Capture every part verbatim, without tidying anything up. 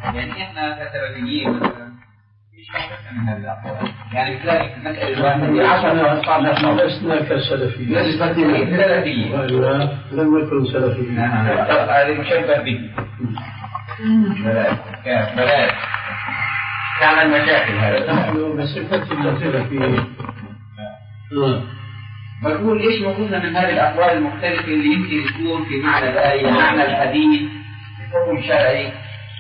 يعني احنا كسلفيين مثلا ايش موقفنا من هذه الاقوال؟ يعني بذلك المساله الواحده عشان صارنا لسنا كسلفيين. لسنا سلفيين. لا لم نكن سلفيين. هذا مشبه به. بلاش بلاش. تعمل مشاكل هذا. نحن بصفتنا سلفيين. بقول ايش موقفنا من هذه الاقوال المختلفه اللي يمكن تكون في معنى الايه معنى الحديث حكم شرعي.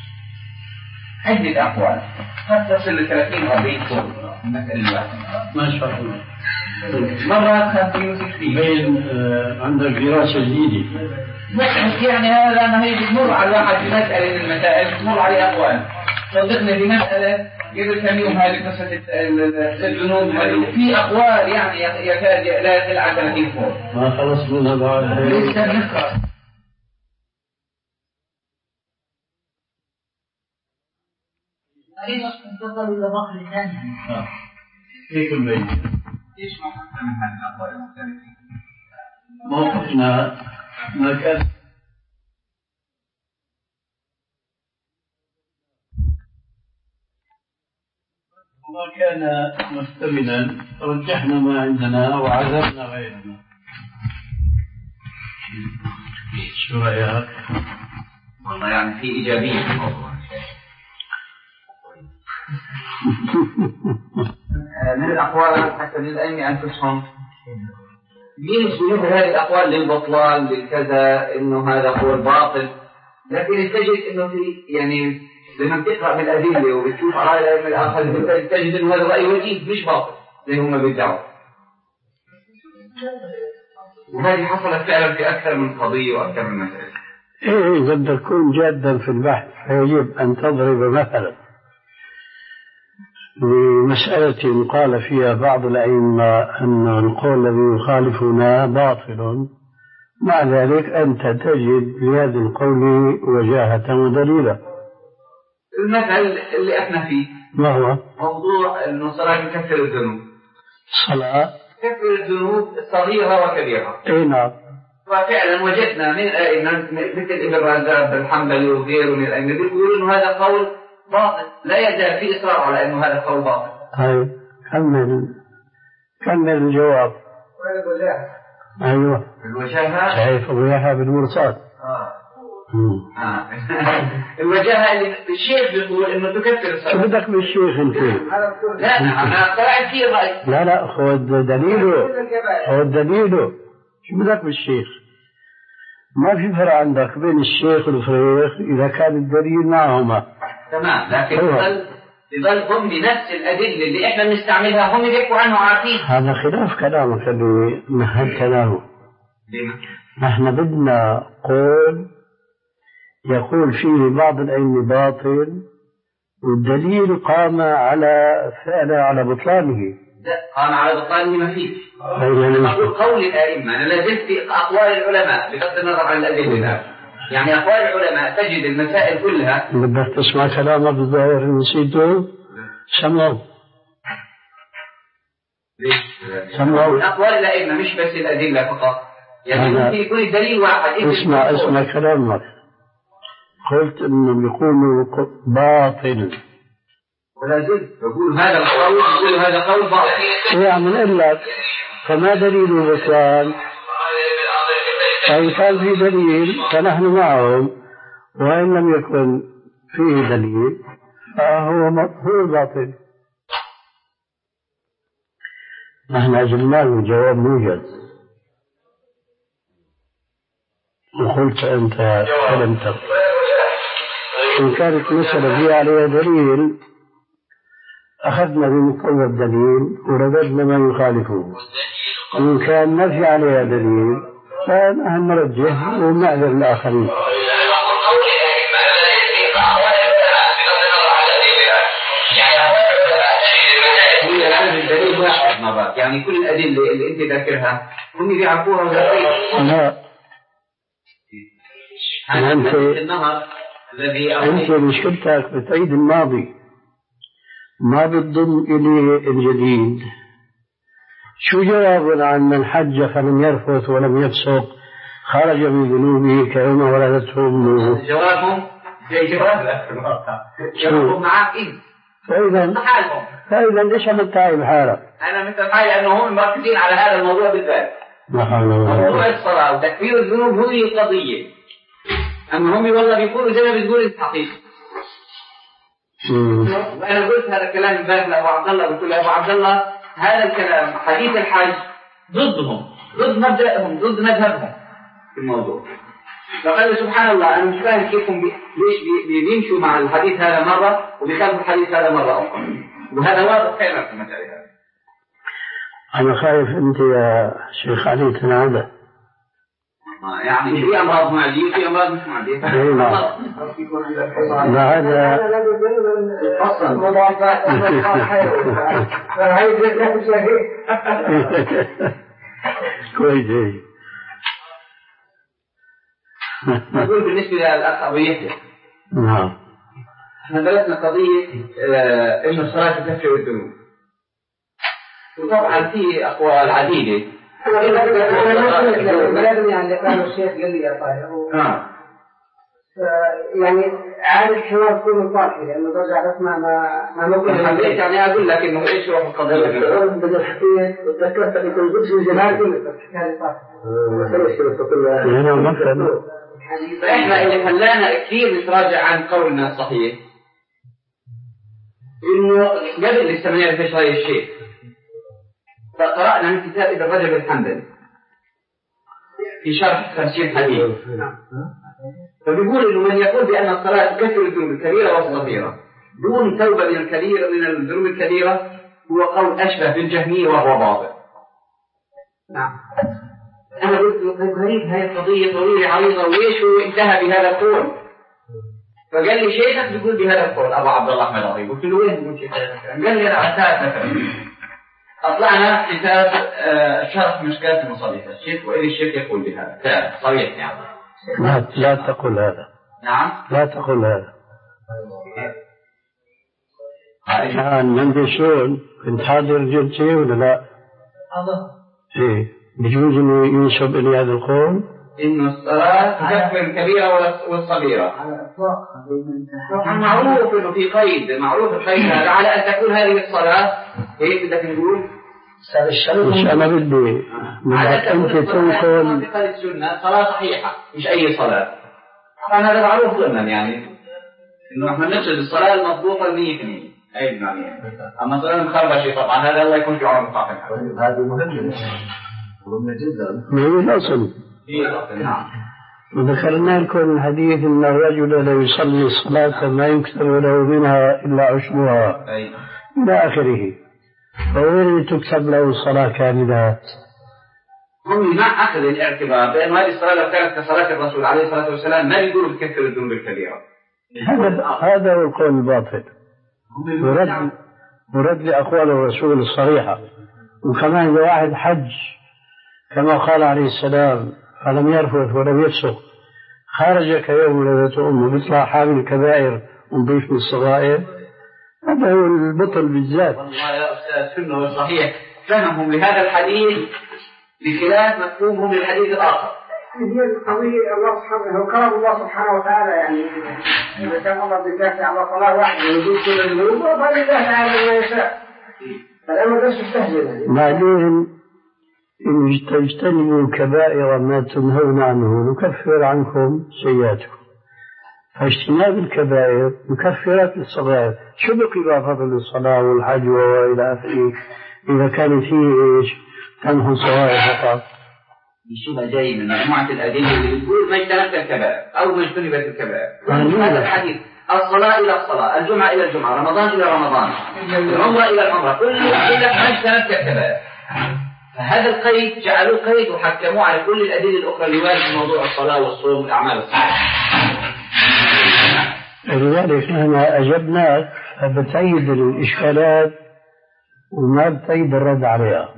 عدة أقوال قد تصل ل ثلاثين أو أربعين قول المسألة الواحدة. ما شاء الله. مرات خمسين وستين. بين آه عندك دراسة جديدة. يعني هذا ما هي بتمر على الواحد في مسألة من المسائل تمر عليه أقوال. صدقنا في مسألة قبل كم يوم هذه قصة الجنود في أقوال يعني يكاد لا يقل عن ثلاثين قول. ما خلص منها بعد. لسه نقرأ. أيضا انتقلوا إلى بحر ثاني. كيف البيت؟ إيش موقفنا من هذه الأقوال المختلفة؟ موقفنا ما كان وما كان مستمنا رجحنا ما عندنا وعذبنا غيرنا. شو رأيك؟ والله يعني في إيجابية في الموضوع. من الأقوال حتى للأئمة أنفسهم ينسبون هذه الأقوال للبطلان للكذا إنه هذا هو الباطل، لكن تجد إنه في يعني لما بتقرأ بالأدلة وبتشوف على الأئمة الآخرين تجد إنه هذا رأي وجيه مش باطل زي هم بيدعوا. وهذه حصلت فعلا في أكثر من قضية وأكثر من مسألة. إيه إذا بدك تكون جادا في البحث فيجب أن تضرب مثلا بمسألة قال فيها بعض الأئمة أن القول الذي يخالفنا باطل، مع ذلك أنت تجد لهذا القول وجاهة ودليلا. المثل اللي احنا فيه ما هو؟ موضوع أن الصلاة تكفر الذنوب. الصلاة تكفر الذنوب الصغيرة وكبيرة. أي نعم. وفعلا وجدنا من الأئمة مثل ابن رزاق الحنبلي وغيره من الأئمة بيقولوا إنه هذا قول باطل، لا يزال في إصرار على إنه هذا قول باطل. أيوة كمل كمل الجواب. أيوة الوجاهة شايف الوجاهة بالمرصاد. آه. آه. الوجاهة اللي الشيخ بيقول إنه تكفر الصلاة. شو بدك بالشيخ أنت؟ لا أنا طلعت فيه رأي. لا لا خذ دليله خذ دليله. شو بدك بالشيخ؟ ما في فرق عندك بين الشيخ والفريق إذا كان الدليل معهما. تمام، لكن يظل يظل هم بنفس الأدلة اللي إحنا بنستعملها هم بيحكوا عنه عارفين. هذا خلاف كلامك اللي مهد كلامه. نحن بدنا قول يقول فيه بعض الأئمة باطل والدليل قام على فعله على بطلانه. قام على بطلانه ما فيه. أنا أقول قول الأئمة، أنا لازلت في أقوال العلماء بغض النظر عن الأدلة. يعني أقوال العلماء تجد المسائل كلها. بدك تسمع كلامك الظاهر نسيته؟ سمعوا سمعوا أقوال الأئمة مش بس الأدلة فقط، يعني ممكن يكون الدليل واحد. اسمع اسمع كلامك. قلت إنه يكون باطل ولا زلت بقول هذا القول بقول هذا قول باطل. يعني نقول لك فما دليل البطلان؟ فإن كان في دليل فنحن معهم، وإن لم يكن فيه دليل فهو هو باطل. نحن أجلناه الجواب موجز، وقلت أنت كلمتك. إن كانت مسألة فيها عليها دليل أخذنا بمقتضى الدليل ورددنا ما يخالفه، وإن كان ما في عليها دليل فنحن نرجح ونعذر الآخرين. هي الآن الدليل واحد مرات، يعني كل الأدلة اللي أنت ذاكرها هم بيعرفوها وذاكرين. لا أنت أنت مشكلتك بتعيد الماضي، ما بتضم إليه الجديد. شو جوابنا عن من حج فلم يرفث ولم يفسق خرج من ذنوبه كيوم ولدته أمه؟ جوابهم جاي جواب لك في الواقع يركض معاك انت فإذا فإذا ليش عملت هاي بحالك؟ أنا مثل حالي لأنه هم مركزين على هذا الموضوع بالذات. موضوع الصلاة وتكفير الذنوب هو القضية. أما هم والله بيقولوا زي ما بتقول الحقيقة. وأنا قلت هذا الكلام امبارح لأبو عبد الله، قلت له أبو عبد الله هذا الكلام حديث الحج ضدهم، ضد مبدأهم، ضد مذهبهم في الموضوع. فقال سبحان الله أنا مش فاهم كيف هم بي... ليش بي... بيمشوا مع الحديث هذا مرة وبيخالفوا الحديث هذا مرة أخرى، وهذا واضح فعلا في المسألة هذه. أنا خايف أنت يا شيخ علي تنادى. يعني في أمراض معدية وفي أمراض مش معدية. لا هذا أصلا مضاعفات كويس. نقول بالنسبة للأخ أبو يحيى. نعم. احنا درسنا قضية آه إنه الصلاة تكفر الذنوب. وطبعا في أقوال عديدة. لازم يعني كان الشيخ قال لي يا طاهر. آه. يعني عاد الحوار كله طاقي لأنه رجع بس ما ما ما ممكن. حبيت يعني أقول لك إنه إيش روح القضية. بدل حكيت وتذكرت إني كنت قلت في جماعتي كان طاقي. هنا مثلا. فإحنا اللي خلانا كثير نتراجع عن قولنا الصحيح إنه قبل لسه فيش هاي الشيء فقرأنا من كتاب ابن رجب الحنبلي في شرح خمسين حديث، فبيقول إنه من يقول بأن الصلاة تكفر الذنوب الكبيرة والصغيرة دون توبة من الكبيرة من الذنوب الكبيرة هو قول أشبه بالجهمية وهو باطل. نعم. أنا قلت غريب هاي القضية طويلة عريضة وإيش هو انتهى بهذا القول؟ فقال لي شيخك بيقول بهذا القول أبو عبد الله أحمد عطية. قلت له وين بيقول شيخك؟ قال لي أنا عتاب مثلا. أطلعنا كتاب شرح مشكلات المصلية الشيخ وإذا الشيخ يقول بهذا كتاب صريح يعني. لا لا تقول هذا. نعم. لا تقول هذا. كان عندي شغل كنت حاضر جلسة ولا لا؟ حاضر. إيه. بيجوز إنه ينسب إلي هذا القول؟ إنه الصلاة تكفر الكبيرة والصغيرة. على إطلاق. معروف إنه في قيد، معروف القيد هذا على أن تكون هذه الصلاة هيك بدك نقول. مش أنا بدي. على أن أنت تكون تنقل. في السنة صلاة صحيحة مش أي صلاة. طبعا هذا معروف ضمنا يعني إنه إحنا نقصد الصلاة المضبوطة المية في المية. أي نعم. أما الصلاة المخربشة طبعا هذا الله يكون في عمر طاقة. هذه مهمة. مهمة جدا. هي الأصل. نعم. وذكرنا لكم الحديث أن الرجل لا يصلي الصلاة ما يكتب له منها إلا عشرها إلى آخره، فوين تكتب له الصلاة كاملة؟ هم مع أخذ الاعتبار بأن هذه الصلاة لو كانت كصلاة الرسول عليه الصلاة والسلام ما يقولوا بكثر الذنوب الكبيرة. هذا هذا هو القول الباطل. ورد ورد لأقوال الرسول الصريحة. وكمان إذا واحد حج كما قال عليه السلام فلم يرفث ولم يفسق خرج كيوم ولدته أمه بيطلع حامل الكبائر ونضيف من الصغائر، هذا هو البطل بالذات. والله يا أستاذ سنه صحيح فهمهم لهذا الحديث بخلاف مفهومهم للحديث الآخر. هي القضية الله سبحانه وكرم الله سبحانه وتعالى يعني إذا كان الله بالذات على صلاة واحدة ويجوز كل الذنوب فلله تعالى ما يشاء. فالأمر ليس مستهجنا. بعدين إن تجتنبوا كبائر ما تنهون عنه نكفر عنكم سيئاتكم. فاجتناب الكبائر مكفرات للصغائر. شو بقي فضل الصلاة والحج وإلى آخره إذا كان فيه إيش تنهوا الصغائر فقط؟ شو جاي من مجموعة الأدلة اللي بتقول ما اجتنبت الكبائر أو ما اجتنبت الكبائر. هذا الحديث الصلاة إلى الصلاة، الجمعة إلى الجمعة، رمضان إلى رمضان، العمرة إلى العمرة، كل كل ما اجتنبت الكبائر. فهذا القيد جعلوه قيد وحكموه على كل الأدلة الأخرى اللي واردة في موضوع الصلاة والصوم والأعمال الصالحة. لذلك نحن أجبناك فبتأيد الإشكالات وما بتأيد الرد عليها.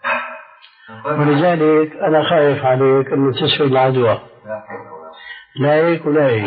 ولذلك أنا خايف عليك أنه تسوي العدوى. لا هيك ولا هيك.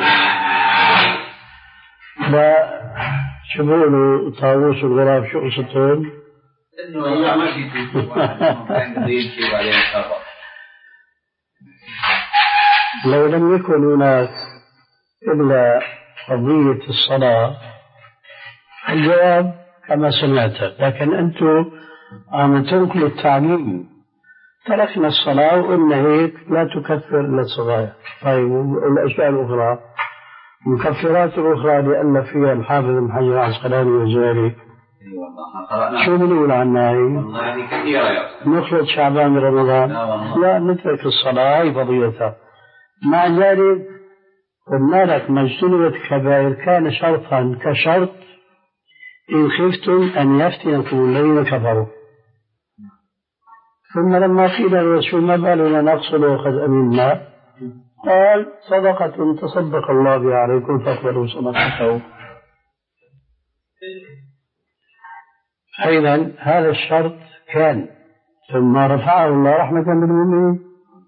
لا شو بيقولوا طاووس الغراب شو قصتهم؟ إنه والله ما في شيء كان قديم شيء وبعدين خرب. لو لم يكن هناك إلا قضية الصلاة؟ الجواب كما سمعت، لكن أنتم عم تنقلوا التعليم. تركنا الصلاة وقلنا هيك لا تكفر إلا الصغائر. طيب الأشياء الأخرى، المكفرات الأخرى اللي ألف فيها الحافظ ابن حجر العسقلاني والجويني، شو بنقول عنها هي؟ نخلط شعبان برمضان؟ لا، نترك الصلاة هي فضيلتها. مع ذلك قلنا لك ما اجتنبت الكبائر كان شرطا كشرط إن خفتم أن يفتنكم الذين كفروا. ثم لما قيل الرسول ما بالنا نقصد وقد أمنا، قال صدقة تصدق الله بها عليكم فاقبلوا صدقته. أيضا هذا الشرط كان، ثم رفعه الله رحمة بالمؤمنين،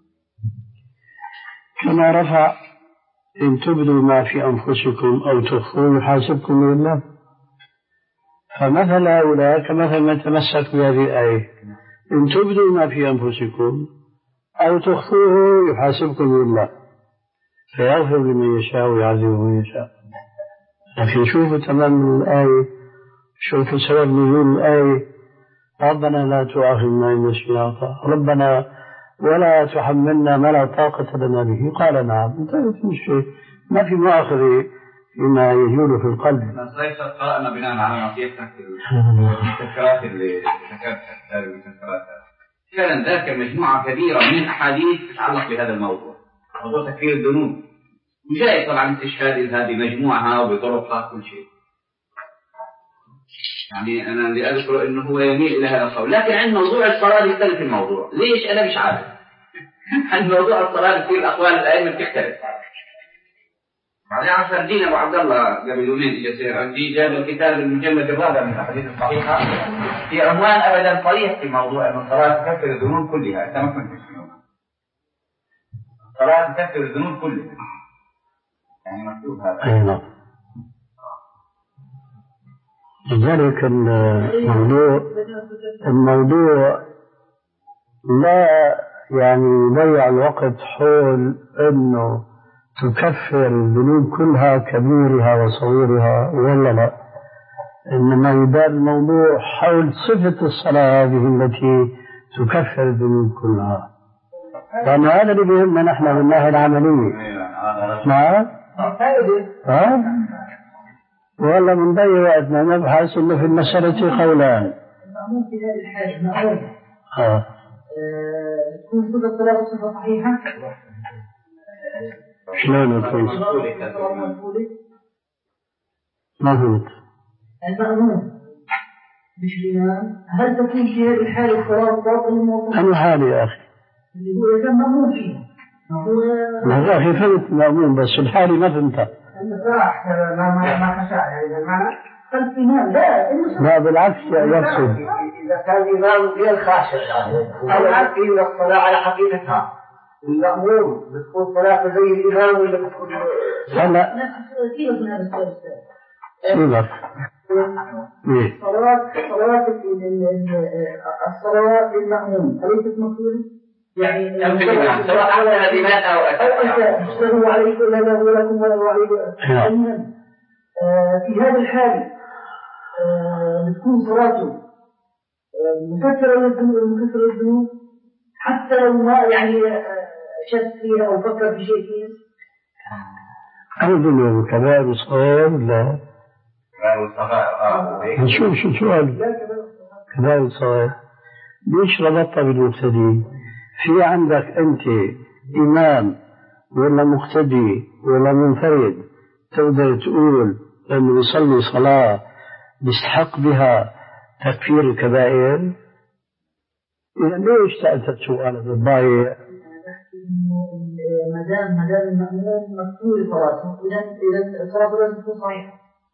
كما رفع إن تبدوا ما في أنفسكم أو تخفوه يحاسبكم بالله. فمثل هؤلاء كمثل من تمسك بهذه الآية، إن تبدوا ما في أنفسكم أو تخفوه يحاسبكم بالله فيغفر لمن يشاء ويعذب من يشاء. لكن شوفوا تمام الآية، شوفوا سبب نزول الآية، ربنا لا تؤاخذنا إن نسينا ربنا ولا تحملنا ما لا طاقة لنا به. قال نعم، انتهت المشكلة، ما في مؤاخذة فيما يجول في القلب. صحيح قرأنا بناء على نصيحتك المتذكرات اللي ذكرتها المتذكرات فعلا ذاكر مجموعة كبيرة من أحاديث تتعلق بهذا الموضوع، موضوع تكفير الذنوب، وجاي طبعا استشهاد هذه مجموعها وبطرقها كل شيء. يعني أنا اللي أذكر إنه هو يميل إلى هذا القول، لكن عند موضوع الصلاة يختلف الموضوع. ليش؟ أنا مش عارف. عند موضوع الصلاة في الأقوال الأئمة بتختلف. بعدين عشان دين أبو عبد الله قبل يومين يصير عندي جاب الكتاب المجلد الرابع من الأحاديث الصحيحة في عنوان أبدا صريح في موضوع أن الصلاة تكفر الذنوب كلها. أنت ما كنت تسمعون الصلاة تكفر الذنوب كلها، يعني مكتوب هذا. لذلك الموضوع الموضوع لا يعني يضيع الوقت حول أنه تكفر الذنوب كلها كبيرها وصغيرها ولا لا، إنما يدار الموضوع حول صفة الصلاة هذه التي تكفر الذنوب كلها، لأن هذا اللي بيهمنا نحن من الناحية العملية. نعم ها والله من ضيع وقتنا نبحث إنه في المسألة قولان. المأمون في هذه الحالة المأمون اه تكون صفة الصلاة صفة صحيحة. شلون يكون؟ ما فهمت. المأمون مش الإمام، هل تكون في هذه الحالة الصلاة باطلة؟ أنا حالي يا أخي اللي هو إذا مأمون فيه ما هو أخي فهمت مأمون بس الحالي ما فهمتها. المسرح ما ما ما خشع يعني المعنى خلف الإمام لا لا بالعكس يقصد إذا كان الإمام غير خاشع أو يقيم الصلاة على حقيقتها المأمون بتكون صلاة زي الإمام ولا بتكون هلا كيف من هذا السؤال سيبك إيه صلوات صلوات الصلوات للمأمون أليست مقصودة؟ يعني سواء أحسن الإمام أو أساء أسأله عليكم ولا له لكم ولا هو عليكم. في هذا الحال بتكون صلاته مكثرة للذنوب الذنوب حتى لو ما يعني شك فيها أو فكر في شيء فيها. أظن كبائر الصغائر لا نشوف شو سؤال كبائر الصغائر ليش ربطها بالمبتدئين؟ في عندك أنت إمام ولا مقتدي ولا منفرد تقدر تقول أنه يصلي صلاة يستحق بها تكفير الكبائر؟ إذا ليش سألت سؤال بالضايع؟ ما دام ما دام المأمون مقبول صلاته إذا إذا الصلاة لازم تكون صحيحة.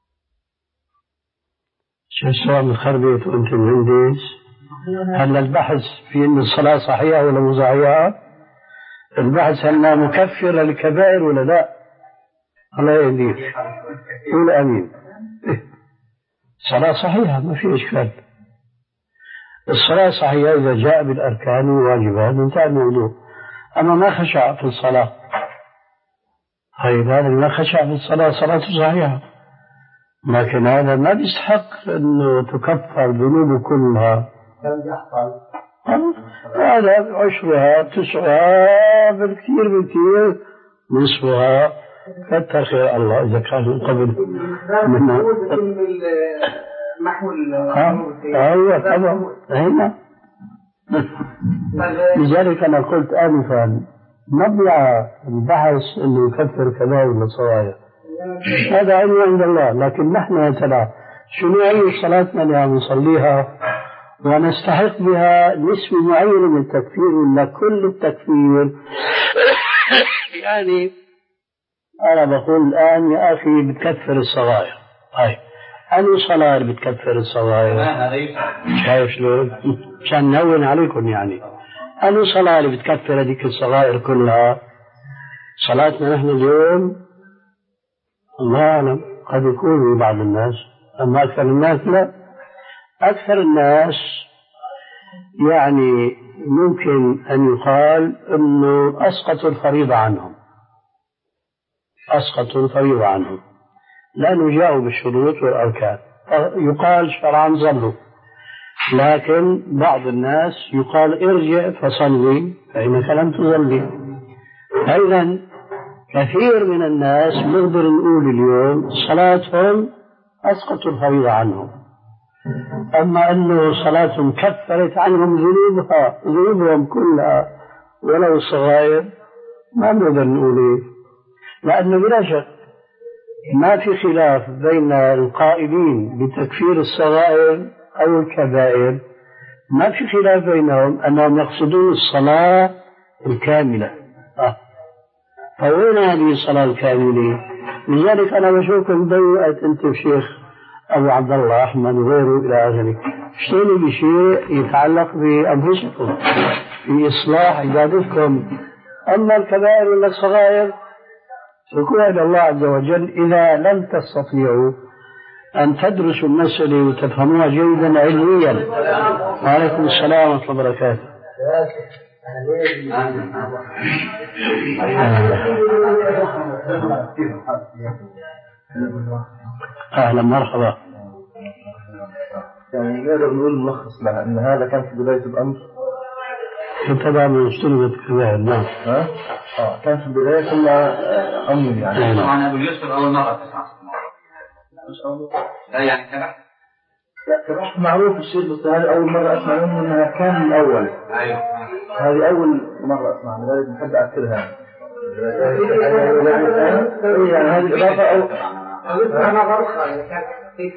شو السؤال مخربط وأنت مهندس؟ هل البحث في أن الصلاة صحيحة ولا مو صحيحة؟ البحث أنها مكفرة للكبائر ولا لا؟ الله يهديك قول آمين. الصلاة صحيحة ما في إشكال. الصلاة صحيحة إذا جاء بالأركان والواجبات انتهى الموضوع. أما ما خشع في الصلاة طيب هذا ما خشع في الصلاة صلاته صحيحة، لكن هذا ما بيستحق أنه تكفر ذنوبه كلها. هذا عشرها تسعها بالكثير بالكثير نصفها، كتر خير الله إذا كان قبل منها. أيوة طبعا هنا. لذلك أنا قلت آنفا نضيع البحث اللي يكفر كبائر وصغائر، هذا علم عند الله، لكن نحن يا ترى شنو أي صلاتنا اللي عم نصليها ونستحق بها نسبة معينة من التكفير ولا كل التكفير؟ يعني أنا بقول الآن يا أخي بتكفر الصغائر. طيب أي صلاة بتكفر الصغائر؟ شايف شلون؟ عشان نهون عليكم يعني. أي صلاة اللي بتكفر هذيك الصغائر كلها؟ صلاتنا نحن اليوم الله أعلم قد يكون بعض الناس، أما أكثر الناس لا. أكثر الناس يعني ممكن أن يقال أنه أسقطوا الفريضة عنهم، أسقطوا الفريضة عنهم لأنه جاءوا بالشروط والأركان، يقال شرعا ظلوا. لكن بعض الناس يقال ارجع فصلي فإنك لم تصلي. أيضا كثير من الناس نقدر نقول اليوم صلاتهم أسقطوا الفريضة عنهم، أما أنه صلاتهم كفرت عنهم ذنوبها ذنوبهم كلها ولو الصغائر ما نقدر نقول إيه، لأنه بلا شك ما في خلاف بين القائلين بتكفير الصغائر أو الكبائر، ما في خلاف بينهم أنهم يقصدون الصلاة الكاملة. آه. فوين هذه الصلاة الكاملة؟ لذلك أنا بشوفكم ضيقت أنت الشيخ أبو عبد الله أحمد وغيره إلى آخره، اشتغلوا بشيء يتعلق بأنفسكم في إصلاح عبادتكم. أما الكبائر ولا الصغائر فكوا إلى الله عز وجل إذا لم تستطيعوا أن تدرسوا المسألة وتفهموها جيدا علميا. وعليكم السلام ورحمة الله وبركاته. أهلا مرحبا. يعني نقدر نقول ملخص لها أن هذا كان في بداية الأمر طبعا من سلمة الكبائر. نعم. ها؟ آه كان في البداية كلها أمر يعني. طبعا أبو يوسف أول مرة تسمع. لا يعني كبح. لا كبح معروف الشيء، بس هذه أول مرة أسمع منه أنها كان من الأول. أيوه. هذه أول مرة أسمع، لذلك نحب أذكرها. يعني هذه الإضافة أو أنا غرقة يعني كان في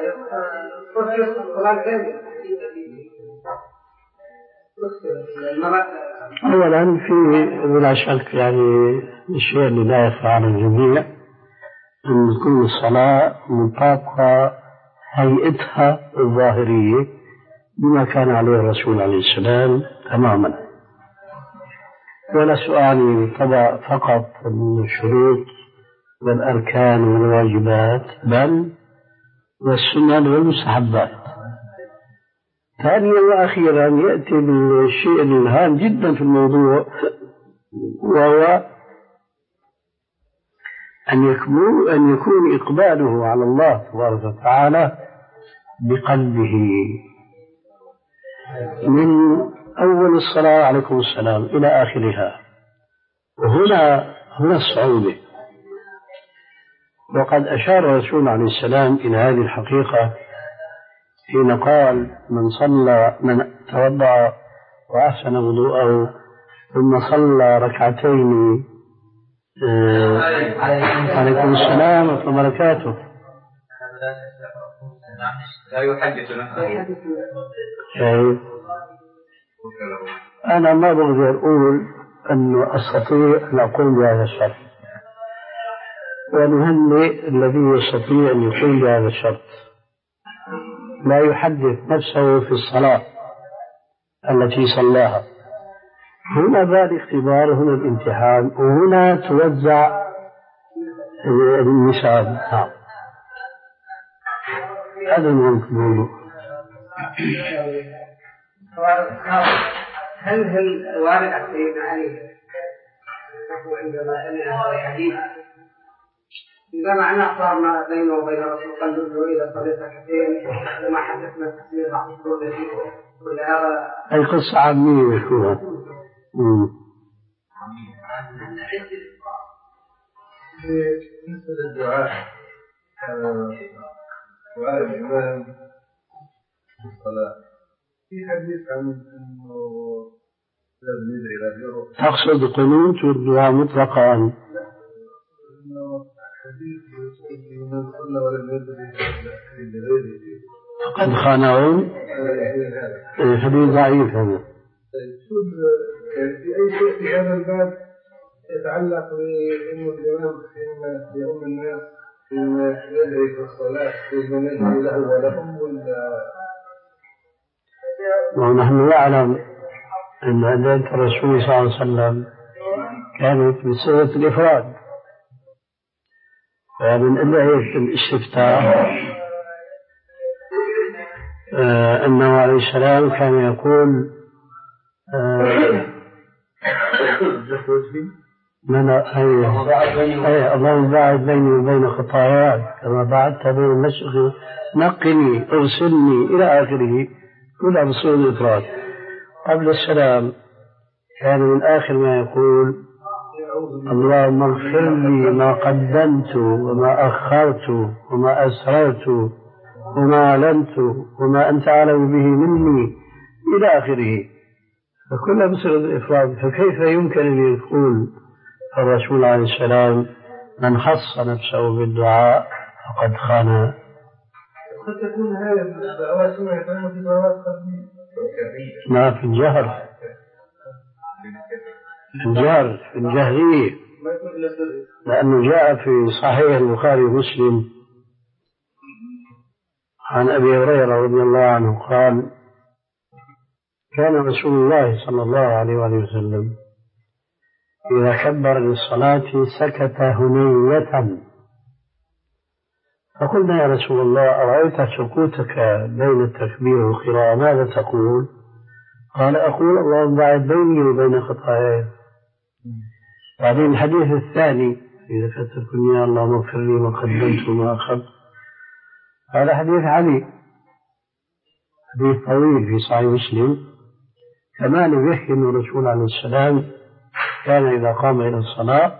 أولا في بلا شك يعني الشيء اللي لا يخفى على الجميع أن كل صلاة مطابقة هيئتها الظاهرية بما كان عليه الرسول عليه السلام تماما، ولا سؤال طبعا فقط الشروط والأركان والواجبات بل والسنن والمستحبات. ثانيا وأخيرا يأتي بالشيء الهام جدا في الموضوع، وهو أن يكون أن يكون إقباله على الله تبارك وتعالى بقلبه من أول الصلاة عليكم السلام إلى آخرها. وهنا هنا الصعوبة، وقد أشار الرسول عليه السلام إلى هذه الحقيقة حين قال من صلى من توضأ وأحسن وضوءه ثم صلى ركعتين آه عليكم السلام ورحمة الله وبركاته لا يحدث نفسه. أنا ما بقدر أقول أنه أستطيع أن أقوم بهذا الشرط، ونهنئ الذي يستطيع أن يقوم بهذا الشرط، لا يحدث نفسه في الصلاة التي صلاها. هنا ذا الاختبار، هنا الامتحان، وهنا توزع النساب. نعم هذا الموضوع. هل هل وارد عن سيدنا علي نحو عندما سمع هذا الحديث إذا معناه صار ما بينه وبين الرسول قلب إذا صليت ركعتين وما حدثنا التكبير بعد الشروط ولا هذا أي قصة عامية مشهورة. بالنسبة للدعاء دعاء الإمام في الصلاة في حديث عن أنه لازم يدعي إلى غيره. تقصد القنوت والدعاء مطلقا؟ إنه حديث يقول من صلى ولم يدعي لغيره فقد خانعون. حديث ضعيف هذا. شوف في أي شيء في هذا الباب يتعلق بأنه الإمام يؤم الناس فيما يدعي في الصلاة فيما يدعي له ولهم ولا؟ ونحن نعلم أن أدعية الرسول صلى الله عليه وسلم كانت بصيغة الإفراد، ومن أدعية الاستفتاح آه أنه عليه السلام كان يقول آه لا أي اللهم باعد بيني وبين خطاياي كما بعدت بين المشرق نقني اغسلني إلى آخره، كلها بصيغة الإفراد. قبل السلام كان من آخر ما يقول اللهم اغفر لي ما قدمت وما أخرت وما أسررت وما أعلنت وما أنت أعلم به مني إلى آخره، فكلها بصيغة الإفراد. فكيف يمكن أن يقول الرسول عليه السلام من خص نفسه بالدعاء فقد خان؟ قد تكون هذه الدعوات سمعت في صلوات قبلية. ما في الجهر، في الجهر في الجهرية، لأنه جاء في صحيح البخاري ومسلم عن أبي هريرة رضي الله عنه قال كان رسول الله صلى الله عليه وسلم إذا كبر للصلاة سكت هنية، فقلنا يا رسول الله أرأيت سكوتك بين التكبير والقراءة ماذا تقول؟ قال أقول اللهم باعد بيني وبين خطاياي. بعدين الحديث الثاني إذا كتبتني يا اللهم اغفر لي ما قدمت وما أخرت، هذا حديث علي، حديث طويل في صحيح مسلم، كمان يحكي أن الرسول عليه السلام كان إذا قام إلى الصلاة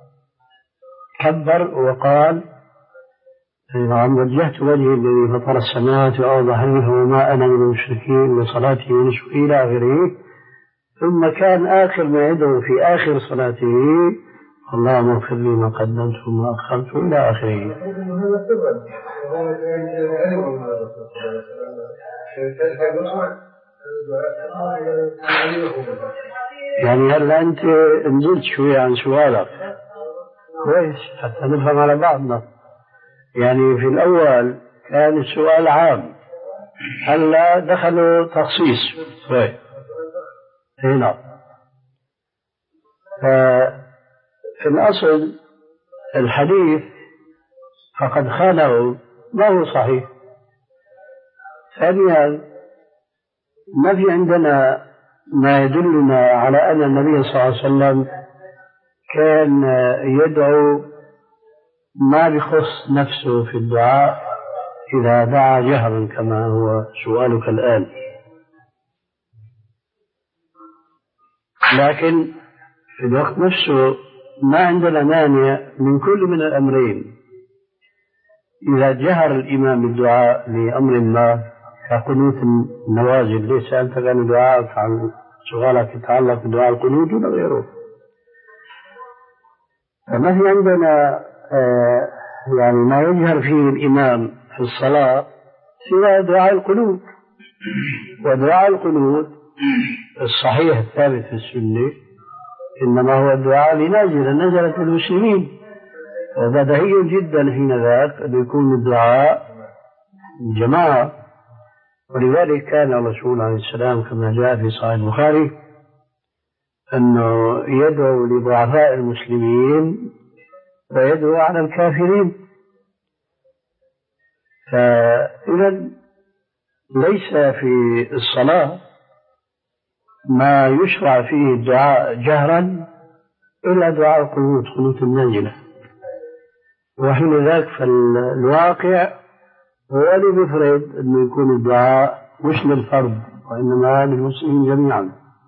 كبر وقال نعم وجهت وجهي الذي فطر السماوات والأرض حنيفا وما أنا من المشركين لصلاتي ونسكي إلى آخره. ثم كان آخر ما يدعو في آخر صلاته اللهم اغفر لي ما قدمت وما أخرت إلى آخره. يعني هل أنت نزلت شوي عن سؤالك كويس حتى نفهم على بعضنا؟ يعني في الأول كان السؤال عام، هلا دخلوا تخصيص طيب هنا. ففي الأصل الحديث فقد خانه ما هو صحيح. ثانيا ما في عندنا ما يدلنا على أن النبي صلى الله عليه وسلم كان يدعو ما بخص نفسه في الدعاء إذا دعا جهرا كما هو سؤالك الآن. لكن في الوقت نفسه ما عندنا مانع من كل من الأمرين. إذا جهر الإمام بالدعاء لأمر ما كقنوت النوازل، ليس أنت كان دعاءك عن سؤالك يتعلق بدعاء القنوت ولا غيره، فما في عندنا آه يعني ما يجهر فيه الإمام في الصلاة سوى دعاء القنوت. ودعاء القنوت الصحيح الثابت في السنة إنما هو الدعاء لنازلة نزلت المسلمين، وبديهي جدا حين ذاك أن يكون الدعاء جماعة. ولذلك كان الرسول عليه السلام كما جاء في صحيح البخاري أنه يدعو لضعفاء المسلمين ويدعو على الكافرين. فإذا ليس في الصلاة ما يشرع فيه الدعاء جهرا إلا دعاء القنوت، قنوت النازلة. وحين ذاك فالواقع هو اللي بيفرض أنه يكون الدعاء مش للفرد وإنما للمسلمين جميعا.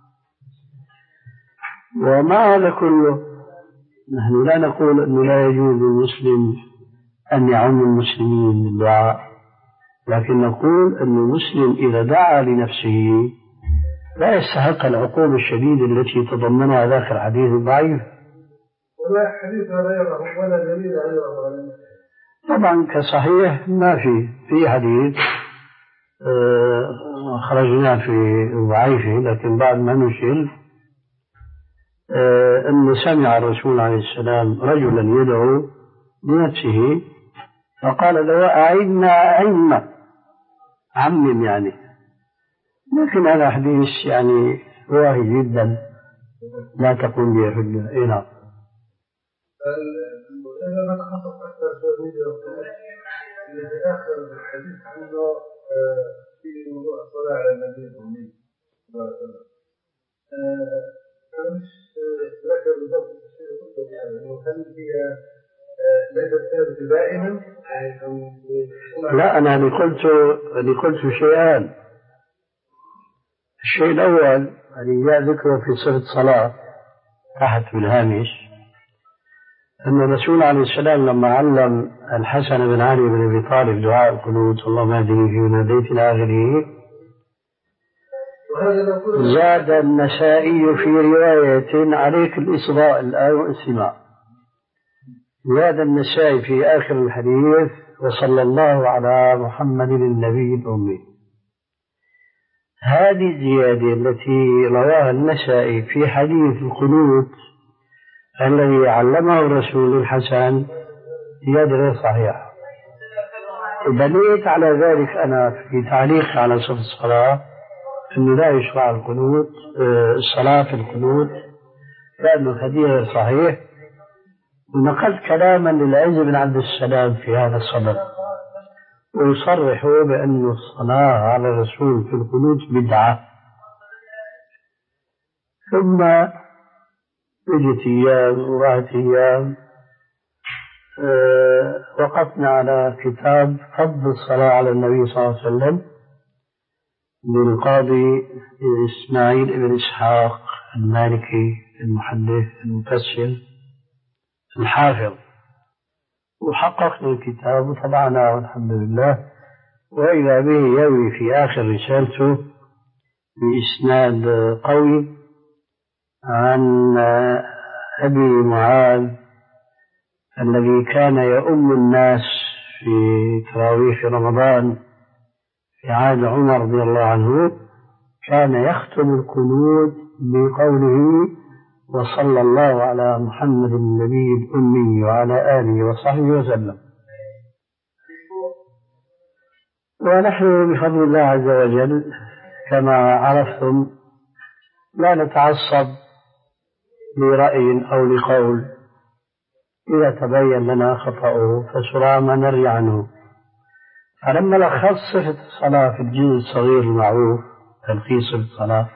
ومع هذا كله نحن لا نقول أنه لا يجوز للمسلم أن يعم المسلمين بالدعاء، لكن نقول أن المسلم إذا دعا لنفسه لا يستحق العقوبة الشديدة التي تضمنها ذاك الحديث الضعيف. ولا حديث غيره ولا دليل غيره. طبعا كصحيح ما في في حديث آه خرجنا في ضعيفه، لكن بعد ما نشل آه أنه سمع الرسول عليه السلام رجلا يدعو لنفسه فقال له أعدنا أعدنا عمم يعني، لكن هذا حديث يعني واهي جدا لا تقوم به حجة. إيه نعم. إذا ما تخصص أكثر شوية في آخر الحديث عنه في موضوع الصلاة على النبي الأمي صلى الله عليه وسلم. أنا مش ذكر بالضبط الشيء يعني إنه هل هي ليست ثابتة دائما؟ لا، أنا اللي قلت اللي قلت شيئان. الشيء الأول اللي جاء ذكره في صفة الصلاة تحت بالهامش أن الرسول عليه السلام لما علم الحسن بن علي بن أبي طالب دعاء القنوت اللهم اهدني في من هديت إلى آخره، زاد النسائي في رواية عليك الإصغاء الآن والاستماع، زاد النسائي في آخر الحديث وصلى الله على محمد النبي الأمي. هذه الزيادة التي رواها النسائي في حديث القنوت الذي علمه الرسول الحسن زيادة غير صحيحة. بنيت على ذلك أنا في تعليق على صفة الصلاة أنه لا يشرع القنوت الصلاة في القنوت لأنه الحديث غير صحيح، ونقلت كلاما للعز بن عبد السلام في هذا الصدد ويصرح بأن الصلاة على الرسول في القنوت بدعة. ثم اجت ايام وراحت ايام أه وقفنا على كتاب فضل الصلاة على النبي صلى الله عليه وسلم للقاضي إسماعيل بن إسحاق المالكي المحدث المفسر الحافظ، وحققنا الكتاب وطبعناه والحمد لله، وإذا به يروي في آخر رسالته بإسناد قوي عن أبي معاذ الذي كان يؤم الناس في تراويح رمضان في عهد عمر رضي الله عنه، كان يختم القنوت بقوله وصلى الله على محمد النبي الأمي وعلى آله وصحبه وسلم. ونحن بفضل الله عز وجل كما عرفتم لا نتعصب لرأي أو لقول، إذا تبين لنا خطأه فسرعان ما نرجع عنه. فلما لخص صفة الصلاة في الجزء الصغير المعروف تلخيص صفة الصلاة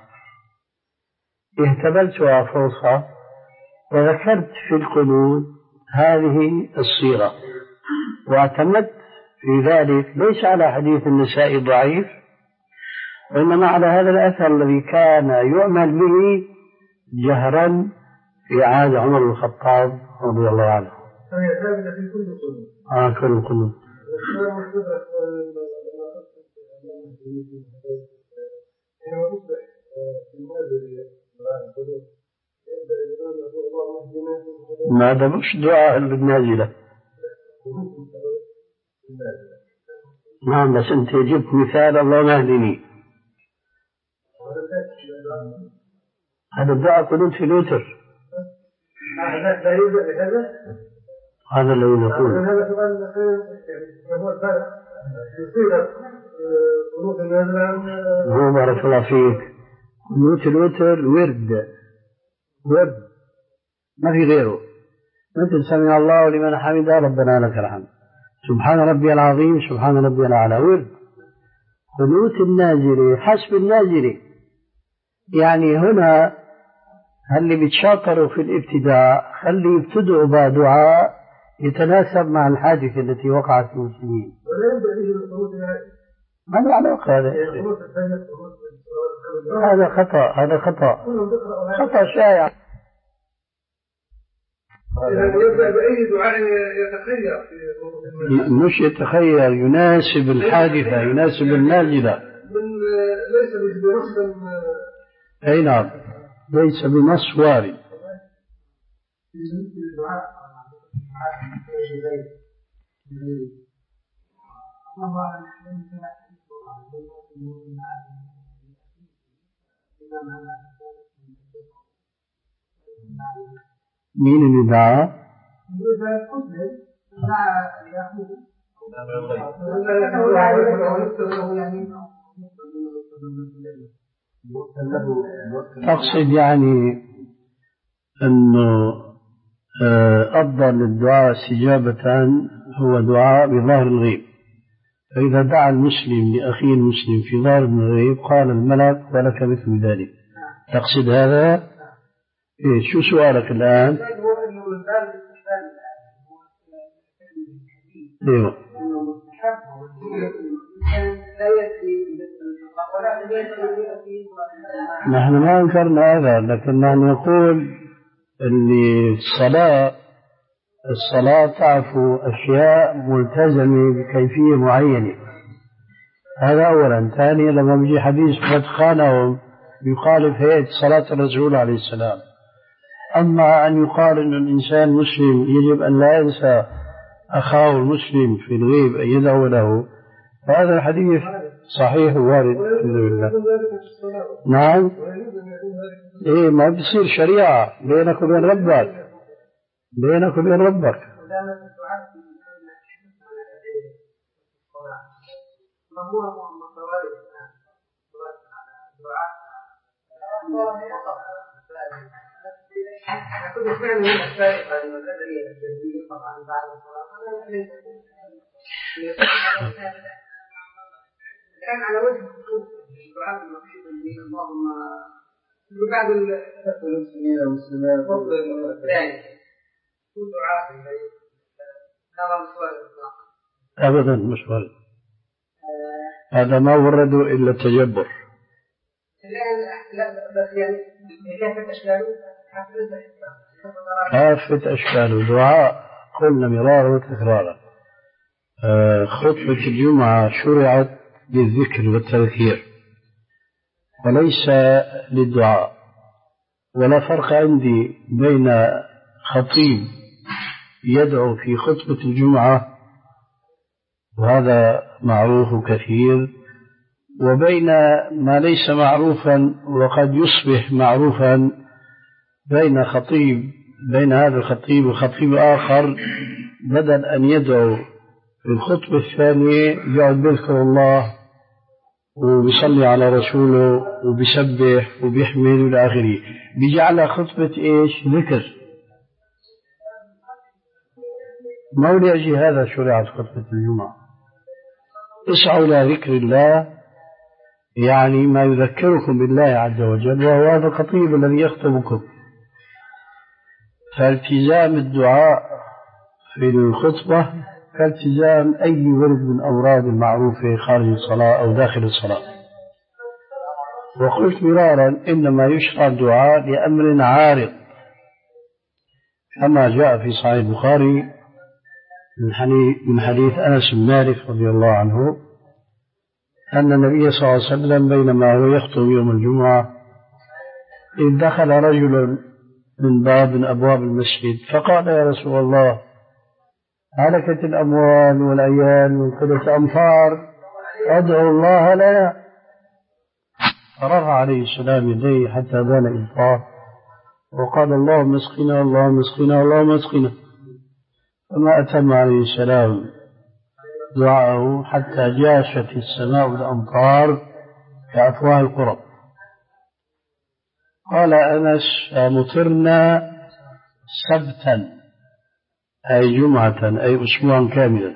اهتبلتها فرصة وذكرت في القنوت هذه الصيغة، واعتمدت في ذلك ليس على حديث النسائي ضعيف وإنما على هذا الأثر الذي كان يؤمل به جهرا في عهد عمر بن الخطاب رضي الله عنه. هي ثابتة في كل قنوت. آه كل قنوت. ما هذا مش دعاء للنازلة. نعم بس أنت جبت مثال اللهم اهدني، هذا الدعاء قنوت في الوتر. هذا الذي نقول. هذا سؤال هو الفرق في صيغة قنوت النازلة. هو بارك الله فيك، قنوت الوتر ورد ورد ما في غيره، مثل سمع الله لمن حمده ربنا لك الحمد سبحان ربي العظيم سبحان ربي الأعلى ورد. قنوت النازلة حسب النازلة، يعني هنا اللي بيتشاطروا في الابتداء خلي يبتدئوا بدعاء يتناسب مع الحادثة التي وقعت في المسلمين. ما له علاقة هذا. هذا خطأ، هذا خطأ خطأ شائع. يبدأ بأي دعاء يتخير، مش يتخير، يناسب الحادثة، يناسب النازلة. من ليس بنص. أي نعم، ليس بنص وارد. مين اللي دعا؟ تقصد يعني أنه أفضل الدعاء استجابة هو دعاء بظاهر الغيب، فإذا دعا المسلم لأخيه المسلم في ظاهر الغيب قال الملك ولك مثل ذلك. تقصد هذا؟ إيه شو سؤالك الآن؟ ايوه نحن ما انكرنا هذا، لكن نحن نقول ان الصلاة الصلاة تعفو أشياء ملتزمة بكيفية معينة. هذا أولا. ثانيا لما بيجي حديث قد خانهم يخالف هيئة صلاة الرسول عليه السلام. أما أن يقال أن الإنسان مسلم يجب أن لا ينسى أخاه المسلم في الغيب أن يدعو له، فهذا الحديث صحيح وارد الحمد لله. نعم. إيه ما بيصير شريعة بينك وبين ربك، بينك وبين ربك. كل فعل من السائق الذي يجري طبعا بعد الصلاة كان على وجه الخصوص الدعاء المقصود به اللهم بعد المسلمين والمسلمات فضل الثاني كل دعاء هذا مش أبدا مش وارد، هذا ما ورده إلا التجبر. لا بس يعني كيف أشكاله كافة أشكاله دعاء قلنا مرارا وتكرارا. آه خطبة الجمعة شرعت للذكر والتذكير وليس للدعاء، ولا فرق عندي بين خطيب يدعو في خطبة الجمعة وهذا معروف كثير، وبين ما ليس معروفا وقد يصبح معروفا بين خطيب بين هذا الخطيب وخطيب آخر بدل أن يدعو في الخطبة الثانية يقعد بيذكر الله وبيصلي على رسوله وبيسبح وبيحمد إلى آخره، بيجعلها خطبة إيش؟ ذكر. ما ولأجل هذا شرعت خطبة الجمعة. اسعوا إلى ذكر الله يعني ما يذكركم بالله عز وجل، وهو هذا الخطيب الذي يخطبكم. فالتزام الدعاء في الخطبة كالتزام أي ورد من أوراد المعروفة خارج الصلاة أو داخل الصلاة. وقلت مرارا إنما يشرع الدعاء لأمر عارض كما جاء في صحيح البخاري من حديث أنس بن مالك رضي الله عنه أن النبي صلى الله عليه وسلم بينما هو يخطب يوم الجمعة إذ دخل رجل من باب من أبواب المسجد فقال يا رسول الله هلكت الأموال والعيال وانقلت أمطار أدعو الله لنا. فرفع عليه السلام يديه حتى بان إنفاق وقال اللهم اسقنا اللهم اسقنا اللهم اسقنا، فما أتم عليه السلام دعاءه حتى جاشت السماء بالأمطار كأفواه القرب. قال أنس فمطرنا سبتا أي جمعة أي أسبوعا كاملا.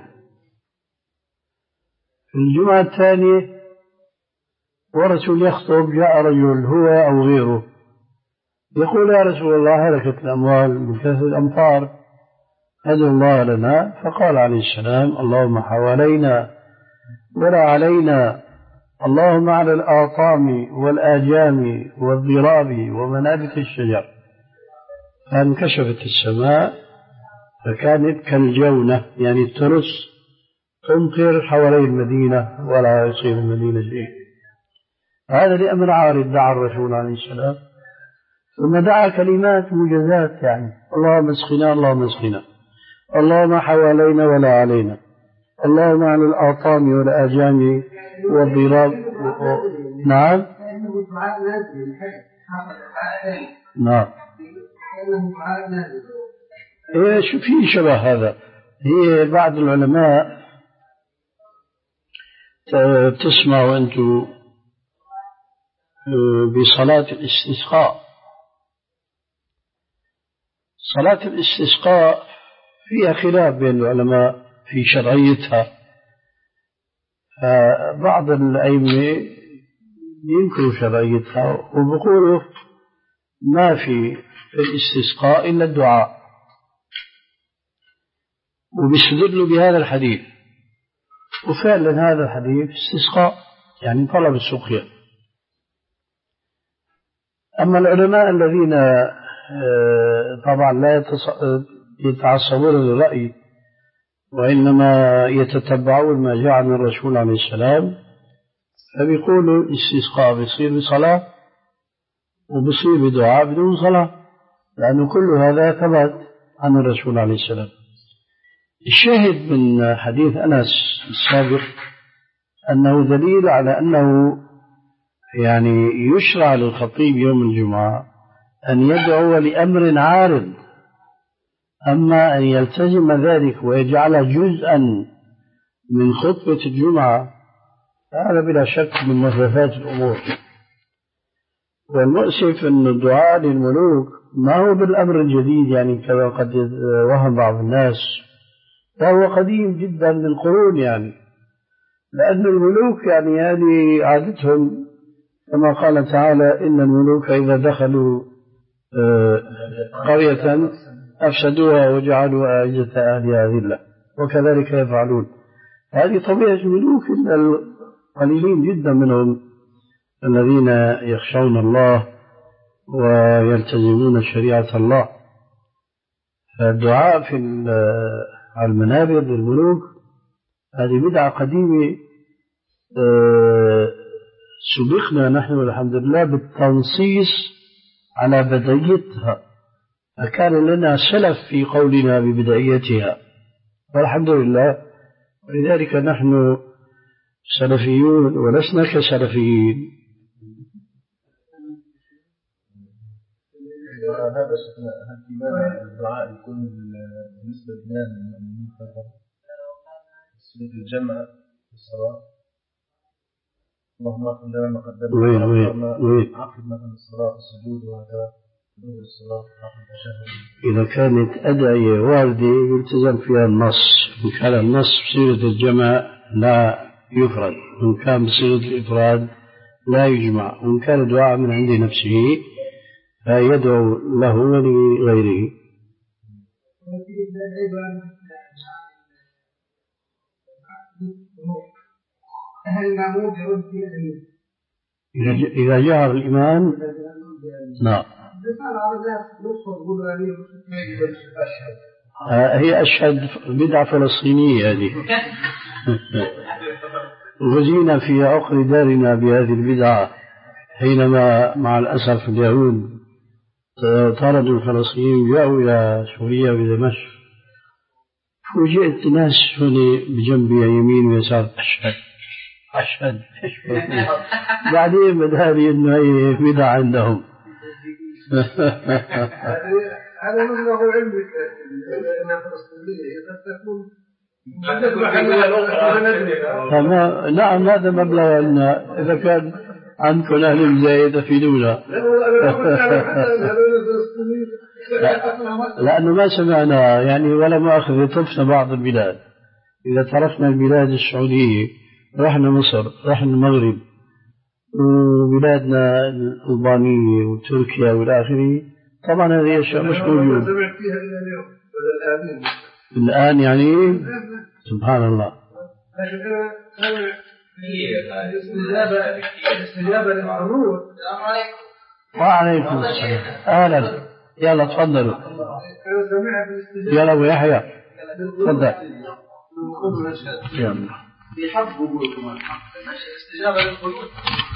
في الجمعة الثانية ورسول يخطب جاء رجل هو أو غيره يقول يا رسول الله هلكت الأموال من كثرة الأمطار. ادعو الله لنا، فقال عليه السلام اللهم حوالينا ولا علينا، اللهم على الآطام والآجام والضراب ومنابت الشجر. فانكشفت السماء فكانت كالجونة، يعني الترس تمطر حوالي المدينة ولا يصيب المدينة شيء. هذا لأمر عارض دعا الرسول عليه السلام، ثم دعا كلمات موجزات، يعني اللهم اسقنا اللهم اسقنا، اللهم حوالينا ولا علينا، اللهم على الآطام والآجام والضراب و... نعم نعم ايش في شبه هذا. هي بعض العلماء تسمعوا أنتم بصلاة الاستسقاء. صلاة الاستسقاء فيها خلاف بين العلماء في شرعيتها. بعض الأئمة ينكروا شرعيتها وبيقولوا ما في الاستسقاء إلا الدعاء، وبيستدلوا بهذا الحديث، وفعلا هذا الحديث استسقاء يعني طلب السقيا. أما العلماء الذين طبعا لا يتعصبون للرأي وإنما يتتبعون ما جاء عن الرسول عليه السلام، فبيقولوا الاستسقاء بيصير بصلاة وبيصير بدعاء بدون صلاة، لأنه كل هذا ثبت عن الرسول عليه السلام. الشاهد من حديث أنس السابق أنه دليل على أنه يعني يشرع للخطيب يوم الجمعة أن يدعو لأمر عارض، أما أن يلتزم ذلك ويجعل جزءا من خطبة الجمعة هذا بلا شك من مخالفات الأمور. والمؤسف أن الدعاء للملوك ما هو بالأمر الجديد، يعني كما قد وهم بعض الناس، فهو قديم جدا من قرون، يعني لأن الملوك يعني هذه عادتهم، كما قال تعالى إن الملوك إذا دخلوا قرية أفسدوها وجعلوا أعزة أهلها ذلة وكذلك يفعلون. هذه طبيعة الملوك، إلا القليلين جدا منهم الذين يخشون الله ويلتزمون شريعة الله. فالدعاء في المنابر للملوك هذه بدعة قديمة، سبقنا نحن والحمد لله بالتنصيص على بدايتها، فكان لنا سلف في قولنا ببدايتها والحمد لله، ولذلك نحن سلفيون ولسنا كسلفيين. هذا هل الدعاء يكون بالنسبة للناس المؤمنين فقط في الجمع في الصلاة؟ اللهم اغفر لنا ما قدمنا عقب مثلا الصلاة السجود وهذا الصلاة عقب التشهد. إذا كانت أدعية واردة يلتزم فيها النص، إن كان النص بصيغة الجمع لا يفرد، وإن كان بصيغة الإفراد لا يجمع، وإن كان دعاء من عند نفسه فيدعو له ولغيره. إذا جهر الإمام نعم. هي أشهد بدعة فلسطينية هذه وزينا في عقر دارنا بهذه البدعة حينما مع الأسف اليهود طردوا الفلسطينيين جاءوا إلى سوريا بدمشق، فوجئت ناس هنا بجنبي يمين ويسار أشهد أشهد بعدين بدأني إنه هي بدعة عندهم. هذا مبلغ علمي أنها فلسطينية قد تكون فما نعم هذا مبلغ عندنا، إذا كان عنكم أهل الزايد تفيدونا. لأنه ما سمعنا يعني ولا مؤاخذة طفنا بعض البلاد. إذا تركنا البلاد السعودية رحنا مصر، رحنا المغرب وبلادنا الألبانية وتركيا والآخرة، طبعا هذه أشياء مش موجودة. الآن يعني سبحان الله. الاستجابة الاستجابة للمعروف. وعليكم السلام. أهلا. يلا تفضلوا. يلا أبو يحيى تفضل. يلا. الاستجابة للقلوب.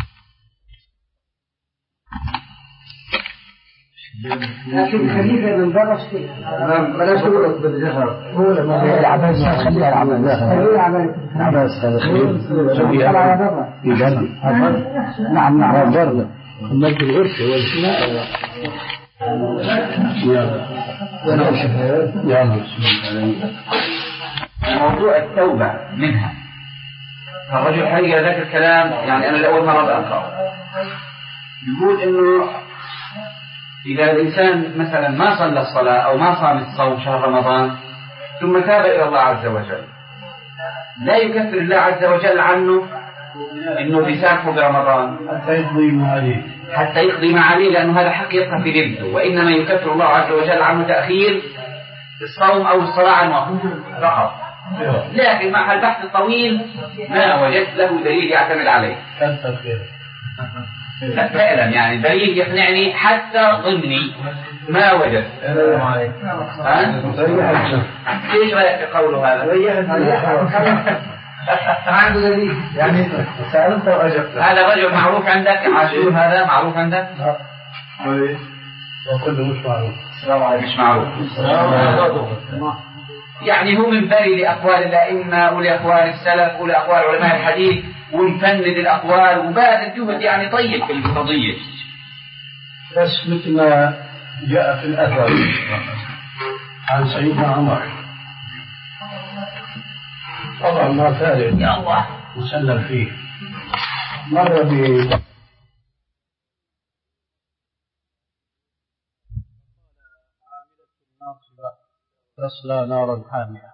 لكن خليفة من درس بلاش تقول بالجهر. هو لما العباس خليها العباس العباس هذا خليها في جنة. نعم نعم برضه المجد الغرفة والسماء. موضوع التوبة منها. الرجل حقيقة ذاك الكلام يعني أنا لأول مرة بأقرأه. يقول إنه إذا الإنسان مثلا ما صلى الصلاة أو ما صام الصوم شهر رمضان ثم تاب إلى الله عز وجل لا يكفر الله عز وجل عنه إنه بيسامحه برمضان حتى يقضي ما عليه حتى يقضي ما عليه، لأنه هذا حق يبقى في ذمته، وإنما يكفر الله عز وجل عنه تأخير الصوم أو الصلاة عن وقته فقط. لكن مع البحث الطويل ما وجدت له دليل يعتمد عليه. كثر خير. لا فعلا يعني دليل يقنعني حتى ضمني ما وجدت. ايش رايك في قوله هذا؟ عنده دليل يعني سألت وأجبت. هذا رجل معروف عندك؟ عاشور هذا معروف عندك؟ وكله مش معروف. السلام عليكم. مش معروف. يعني هو من بني لأقوال الأئمة ولأقوال السلف ولأقوال علماء الحديث ونفند الأقوال وبعد الجهد يعني طيب في القضية. بس مثل ما جاء في الأثر عن سيدنا عمر طبعا ما ثالث يا الله مسلم فيه مر ب تصلى نارا حامية.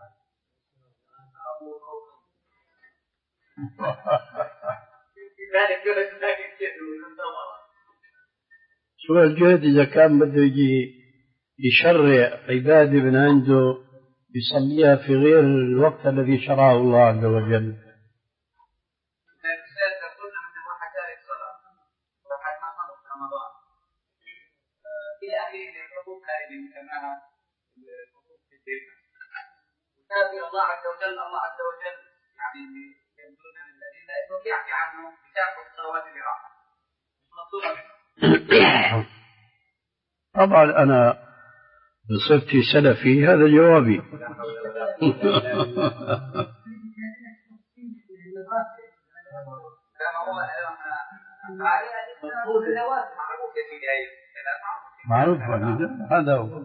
شو الجهد إذا كان بده يجي يشرع عبادة من عنده يصليها في غير الوقت الذي شرعه الله عز وجل. إلى الله عز وجل الله عز وجل يعني يبدون من الذين لا يحكي عنه كتاب الصلوات الراحة. طبعا أنا بصفتي سلفي هذا جوابي. معروف هذا هو.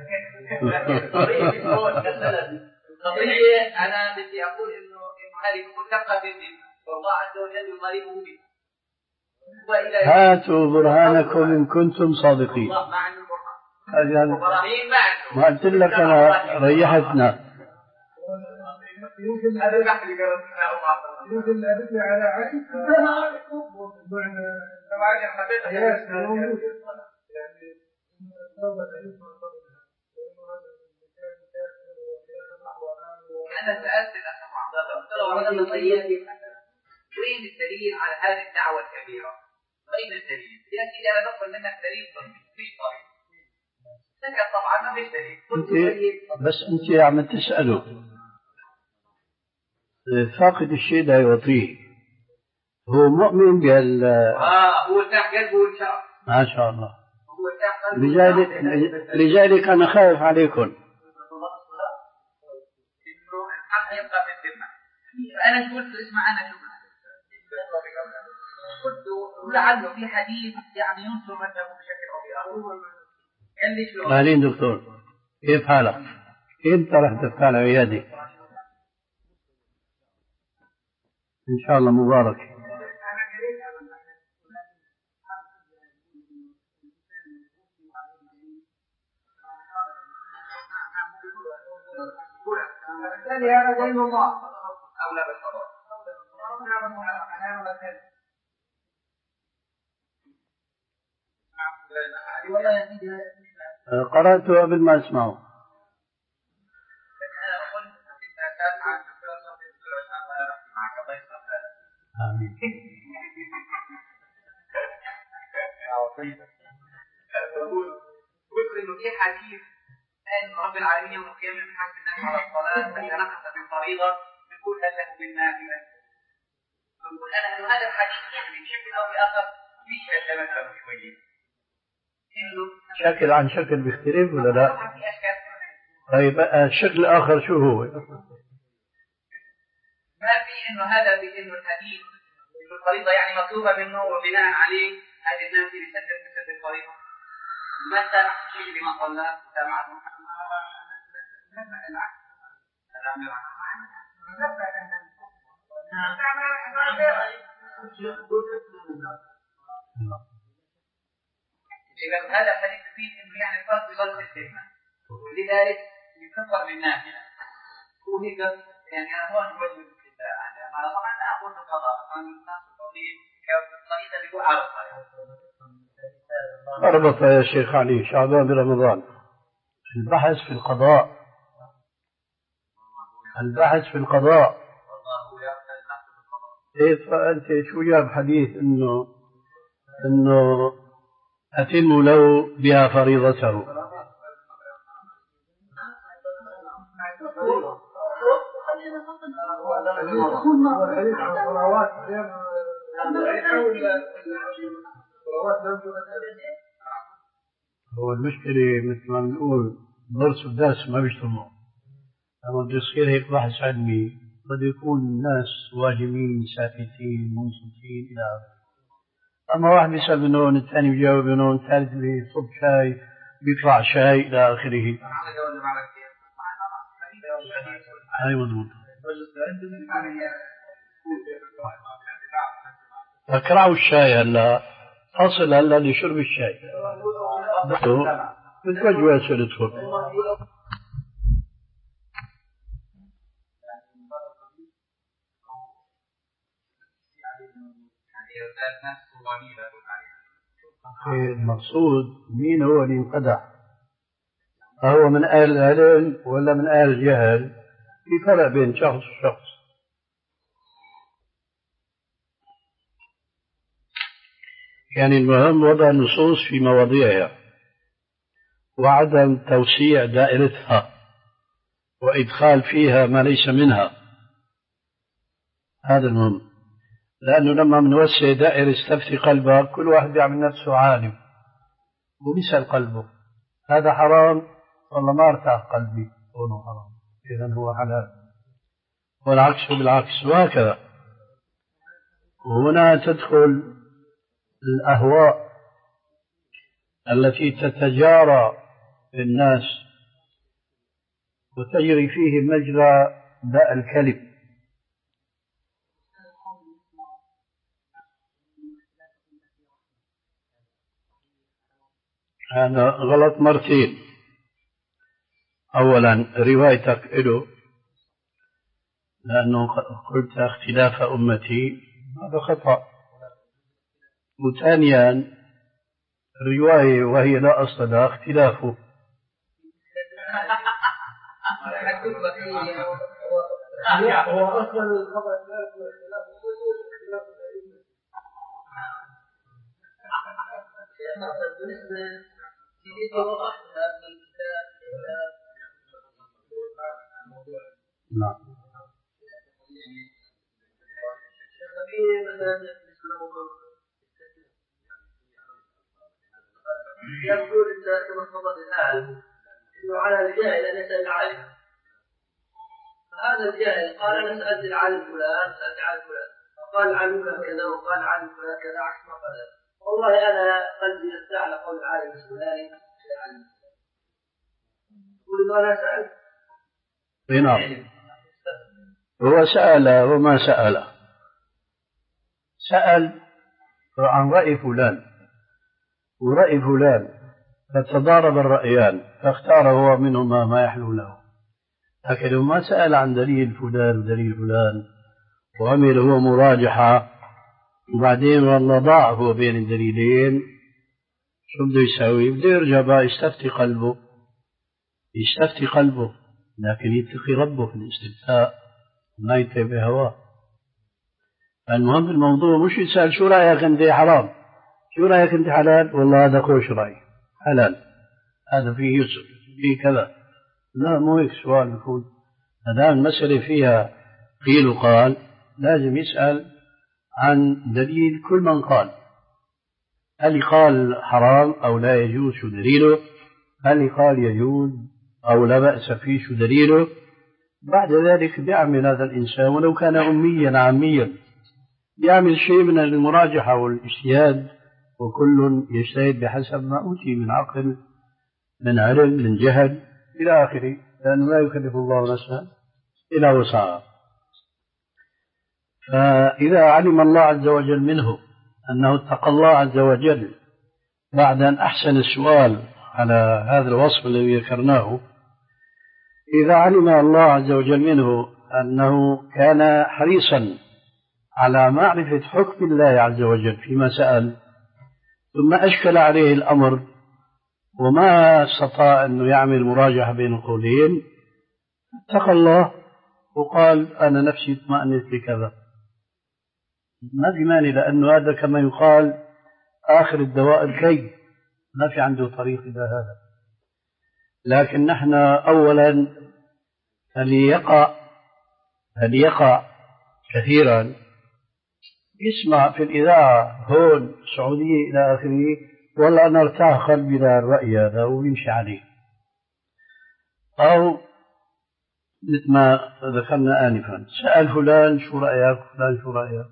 القضية أنا بدي أقول إنه إنه هذه تبقى في الدين والله عز وجل يطالبه به. هاتوا برهانكم إن كنتم صادقين. الله ما عنده برهان. إبراهيم ما عنده. ما قلت لك أنا ريحتنا. يمكن هذا البحث اللي قرأتنا يمكن أدل على عين. طبعا حبيت يعني أنا سألت الأخ عبد الله قلت له أنا من طيبتي وين الدليل على هذه الدعوة الكبيرة؟ وين الدليل؟ يا سيدي أنا بطلب منك دليل مش طريق. سكت طبعا ما فيش دليل. بس أنت عم تسأله فاقد الشيء لا يعطيه. هو مؤمن بال آه هو ارتاح قلبه وإن شاء الله. ما شاء الله. هو ارتاح قلبه. لذلك لذلك أنا خايف عليكم. يبقى في الذمة. أنا قلت اسمع أنا شو قلت لعله في حديث يعني ينصر مذهبه بشكل أو بآخر. قال لي شو؟ أهلين دكتور كيف حالك؟ أنت رح تفتح العيادة إن شاء الله مبارك. الثاني هذا دين الله أولى بالقضاء. قرأته قبل ما أسمعه. آمين. قلت انه في حديث ان رب العالمين يوم القيامه يحاسب الناس على الصلاه فاذا نقص في الفريضه يقول هل له بالنافله. فقلت انا انه هذا الحديث يعني بشكل او باخر فيه تمثل شويه. شكل عن شكل بيختلف ولا لا؟ طيب الشكل الاخر شو هو؟ ما في انه هذا بانه الحديث انه الفريضه يعني مطلوبه منه وبناء عليه هذه الناس اللي سدت بسد الفريضه. ما سامح شيء لما صلى سامعه العكس. إذا هذا الحديث فيه إنه يعني الفرق بغلط الكلمة ولذلك يكفر من ناحية وهيك يعني أنا هون وجه الكتاب أنا طبعا لا أقول بالقضاء أنا الناس الطبيب كطريقة اللي هو عرفة أربط يا شيخ علي شعبان برمضان البحث في القضاء البحث في القضاء إيه فأنت شو جاب حديث إنه إنه أتم له بها فريضته هو المشكلة مثل ما بنقول درس ودرس ما بيجتمعوا لما بده يصير هيك بحث علمي بده يكون الناس واجمين ساكتين منصتين إلى آخره. أما واحد بيسأل من هون الثاني بيجاوب من هون الثالث بيصب شاي بيطلع شاي إلى آخره. هاي مضبوط. أكرهوا الشاي هلا أصل هلا لشرب الشاي. بتوجه أسئلة تدخل. المقصود مين هو اللي انقدح أهو من أهل العلم ولا من أهل الجهل في فرق بين شخص وشخص. يعني المهم وضع النصوص في مواضيعها وعدم توسيع دائرتها وإدخال فيها ما ليس منها. هذا المهم لأنه لما منوسع دائرة استفتي قلبك كل واحد يعمل نفسه عالم وبيسأل قلبه هذا حرام والله ما ارتاح قلبي هو حرام إذن هو حلال والعكس بالعكس وهكذا. وهنا تدخل الأهواء التي تتجارى في الناس وتجري فيه مجرى داء الكلب. هذا غلط مرتين. أولا روايتك له لأنه قلت اختلاف أمتي هذا خطأ. وثانيا الرواية وهي لا أصل لها اختلافه. هو أصلا الخبر نعم. يقول أنت كما تفضل الآن إنه على الجاهل أن يسأل العالم. هذا الجاهل قال أنا سألت العالم فلان سألت العالم فلان وقال العالم فلان كذا وقال العالم فلان كذا عكس ما قال. والله أنا قلبي يستع على قول العالم الفلاني يقول إنه أنا سألت. نعم. هو سأل وما سأل سأل عن رأي فلان ورأي فلان فتضارب الرأيان فاختار هو منهما ما يحلو له. لكن لو ما سأل عن دليل فلان ودليل فلان وعمل هو مراجحة وبعدين والله ضاع هو بين الدليلين شو بده يسوي؟ بده يرجع بقى يستفتي قلبه يستفتي قلبه لكن يتقي ربه في الاستفتاء ما ينتبه هواه. المهم الموضوع مش يسأل شو رأيك أنت حرام، شو رأيك أنت حلال، والله هذا خوش رأي حلال، هذا فيه يسر فيه كذا. لا، مو هيك سؤال بيكون. هذا المسألة فيها قيل وقال، لازم يسأل عن دليل كل من قال. هل قال حرام أو لا يجوز شو دليله، هل قال يجوز أو لا بأس فيه شو دليله. بعد ذلك بيعمل هذا الإنسان ولو كان أميا عاميا، بيعمل شيء من المراجحة والاجتهاد، وكل يجتهد بحسب ما أوتي من عقل من علم من جهل إلى آخره، لأنه لا يكلف الله نفسا إلا وسعها. فإذا علم الله عز وجل منه أنه اتقى الله عز وجل بعد أن أحسن السؤال على هذا الوصف الذي ذكرناه، إذا علم الله عز وجل منه أنه كان حريصا على معرفة حكم الله عز وجل فيما سأل، ثم أشكل عليه الأمر وما استطاع أنه يعمل مراجعة بين القولين، اتقى الله وقال أنا نفسي اطمأنت لكذا، ما في مانع، لأنه هذا كما يقال آخر الدواء الكي، ما في عنده طريق إلى هذا. لكن نحن أولا فليقع فليقع كثيرا يسمع في الإذاعة هون السعودية إلى آخره، والله أنا ارتاح قلبي للرأي هذا ويمشي عليه، أو مثل ما ذكرنا آنفا سأل فلان شو رأيك، فلان شو رأيك،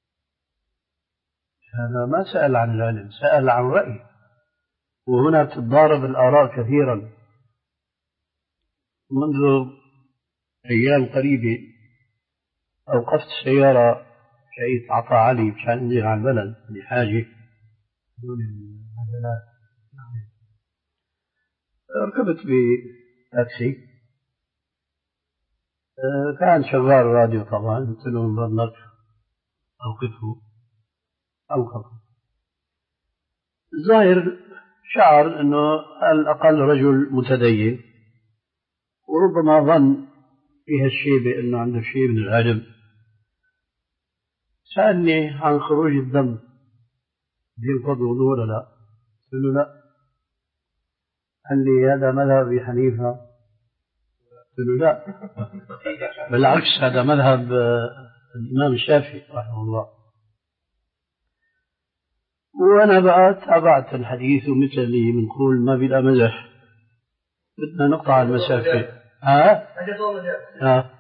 هذا ما سأل عن العلم، سأل عن رأي، وهنا تتضارب الآراء كثيرا. منذ أيام قريبة أوقفت السيارة شيء عطا علي مشان أنزل على البلد لحاجة دون العجلات، ركبت بتاكسي، كان شغال الراديو طبعا، قلت له من فضلك أوقفه، أوقفه. الظاهر شعر أنه على الأقل رجل متدين، وربما ظن فيها الشيء بأنه عنده شيء من العلم. سألني عن خروج الدم ينقض وضوء ولا لا؟ قلت له لا. قال لي هذا مذهب أبي حنيفة؟ قلت له لا، بالعكس هذا مذهب الإمام الشافعي رحمه الله. وأنا بقى تابعت الحديث ومثل اللي بنقول ما بلا مزح، بدنا نقطع المسافة. ها؟ ها؟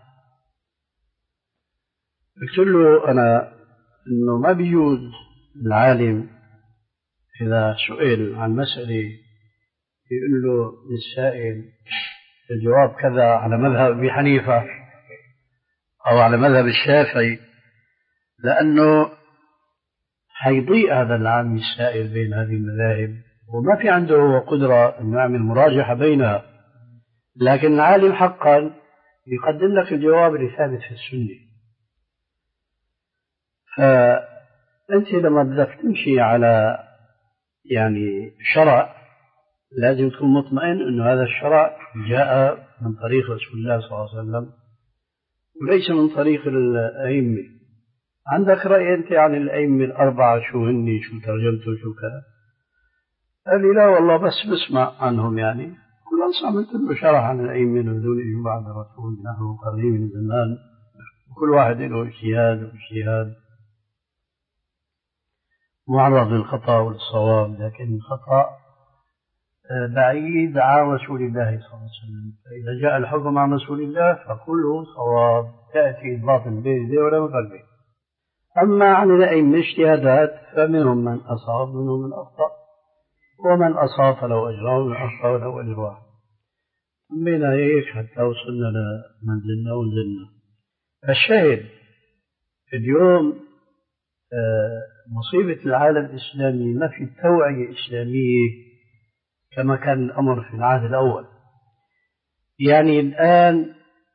قلت له أنا إنه ما بيجوز العالم إذا سئل عن مسألة يقول له للسائل الجواب كذا على مذهب أبي حنيفة أو على مذهب الشافعي، لأنه حيضيء هذا العام السائل بين هذه المذاهب وما في عنده قدرة أن يعمل مراجحة بينها. لكن العالم حقا يقدم لك الجواب اللي ثابت في السنة. فأنت لما بدك تمشي على يعني شرع لازم تكون مطمئن أنه هذا الشرع جاء من طريق رسول الله صلى الله عليه وسلم وليس من طريق الأئمة. عندك رأي أنت عن الأئمة الأربعة شو هني، شو ترجمته، شو كذا؟ قال لي لا والله بس بسمع عنهم، يعني كل أنصح عملت له شرح عن الأئمة هذول إجوا بعد الرسول نحو قريب من زمان، وكل واحد له اجتهاد واجتهاد معرض للخطأ والصواب، لكن الخطأ بعيد عن رسول الله صلى الله عليه وسلم. فإذا جاء الحكم عن رسول الله فكله صواب، تأتي الباطل بيده ولا مقلبه. أما عن الأئمة اجتهادات فمنهم من أصاب منهم من أخطأ، ومن أصاب فله أجر ومن أخطأ له أجر واحد. من هيك حتى وصلنا لمنزلنا ونزلنا. الشاهد اليوم مصيبة العالم الإسلامي ما في توعية إسلامية كما كان الأمر في العهد الأول. يعني الآن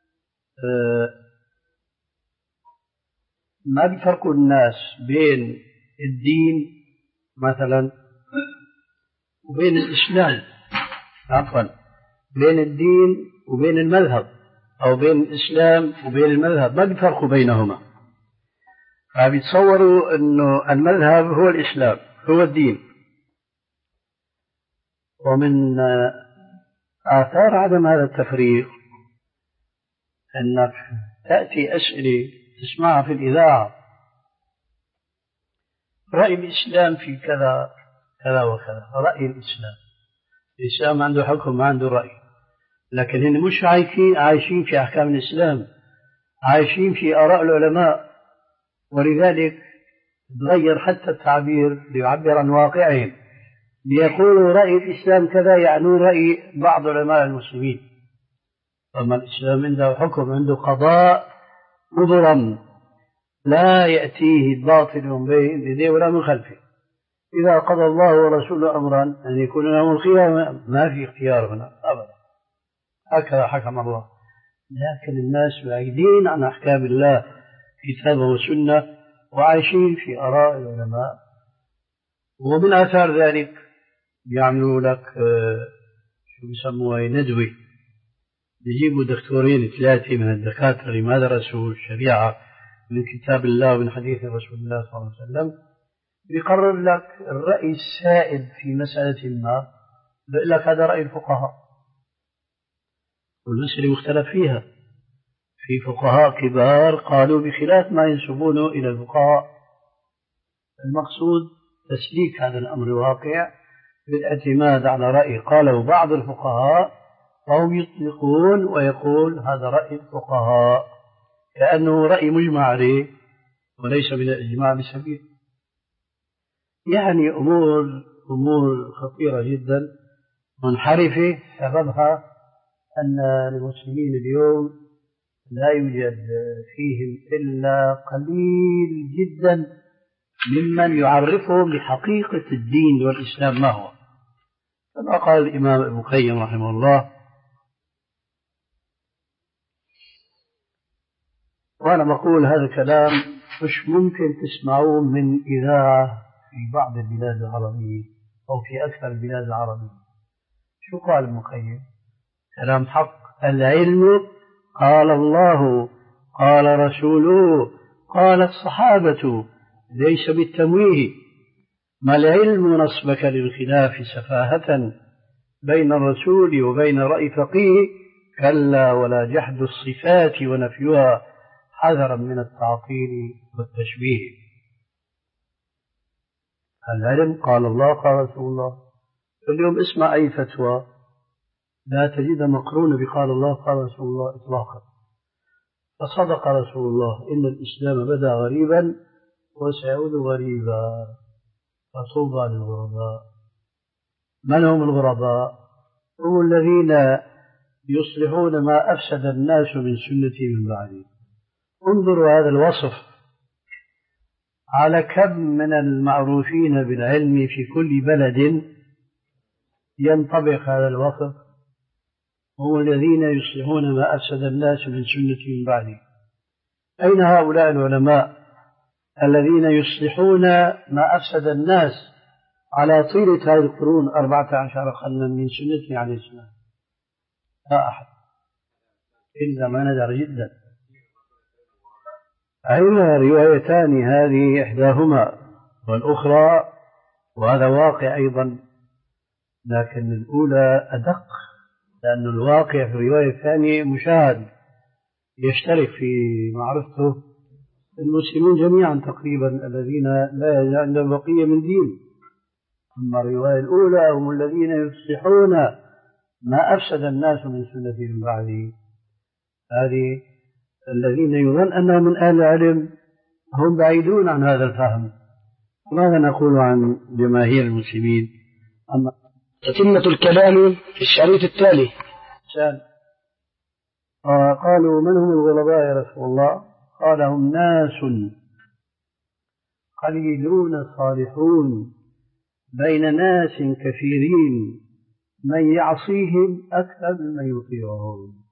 ما بيفرقوا الناس بين الدين مثلا وبين الإسلام، عفوا بين الدين وبين المذهب، أو بين الإسلام وبين المذهب، ما بيفرقوا بينهما. فبيتصوروا أنه المذهب هو الإسلام هو الدين. ومن آثار عدم هذا التفريق أنك تأتي أسئلة تسمعها في الإذاعة: رأي الإسلام في كذا كذا وكذا. رأي الإسلام، الإسلام عنده حكم ما عنده رأي، لكن هم مش عايشين عايشين في أحكام الإسلام، عايشين في آراء العلماء، ولذلك تغير حتى التعبير ليعبر عن واقعهم. ليقولوا رأي الإسلام كذا يعنون رأي بعض علماء المسلمين. أما الإسلام عنده حكم، عنده قضاء مبرم لا يأتيه الباطل من بين يديه ولا من خلفه. إذا قضى الله ورسوله أمرا أن يكون لهم الخيار ما في اختيار هنا أبدا، هكذا حكم الله. لكن الناس بعيدين عن أحكام الله كتابه وسنة وعايشين في آراء العلماء. ومن آثار ذلك يعملوا لك شو بيسموها ندوة، بيجيبوا دكتورين ثلاثة من الدكاترة اللي ما درسوا الشريعة من كتاب الله ومن حديث رسول الله صلى الله عليه وسلم، بيقرر لك الرأي السائد في مسألة ما، بيقول لك هذا رأي الفقهاء والمسألة مختلف فيها. في فقهاء كبار قالوا بخلاف ما ينسبونه إلى الفقهاء. المقصود تسليك هذا الأمر الواقع بالاعتماد على رأي قاله بعض الفقهاء، فهم يطلقون ويقول هذا رأي الفقهاء كأنه رأي مجمع عليه وليس من الإجماع بسبيل. يعني أمور أمور خطيرة جدا منحرفة، سببها أن المسلمين اليوم لا يوجد فيهم إلا قليل جدا ممن يعرفهم بحقيقة الدين والإسلام ما هو. كما قال الإمام ابن القيم رحمه الله، وأنا بقول هذا الكلام مش ممكن تسمعوه من إذاعة في بعض البلاد العربية أو في أكثر البلاد العربية. شو قال ابن القيم؟ كلام حق. العلم قال الله قال رسوله قال الصحابة ليس بالتمويه. ما العلم نصبك للخلاف سفاهة بين الرسول وبين رأي فقيه؟ كلا ولا جحد الصفات ونفيها حذرا من التعطيل والتشبيه. العلم قال الله قال رسول الله. اليوم اسمع أي فتوى لا تجد مقرونة بقال الله قال رسول الله إطلاقا. فصدق رسول الله إن الإسلام بدأ غريبا وسيعود غريبا فطوبى للغرباء. من هم الغرباء؟ هم الذين يصلحون ما أفسد الناس من سنتي من بعدي. انظروا هذا الوصف على كم من المعروفين بالعلم في كل بلد ينطبق هذا الوصف. هم الذين يصلحون ما أفسد الناس من سنتي من بعدي. أين هؤلاء العلماء الذين يصلحون ما أفسد الناس على طيلة هذه القرون أربعة عشر قرنا من سنتي عليه السلام؟ لا أحد إلا ما ندر جدا. أيضا روايتان، هذه إحداهما والأخرى، وهذا واقع أيضا، لكن الأولى أدق لأن الواقع في الرواية الثانية مشاهد يشترك في معرفته المسلمون جميعا تقريبا الذين لا يزال عندهم بقية من دين. أما الرواية الأولى هم الذين يصلحون ما أفسد الناس من سنة من بعده. هذه الذين يظن أنهم من أهل العلم هم بعيدون عن هذا الفهم. ماذا نقول عن جماهير المسلمين؟ أما تتمة الكلام في الشريط التالي. قالوا من هم الغرباء يا رسول الله؟ قال هم ناس قليلون صالحون بين ناس كثيرين من يعصيهم أكثر مما يطيعهم.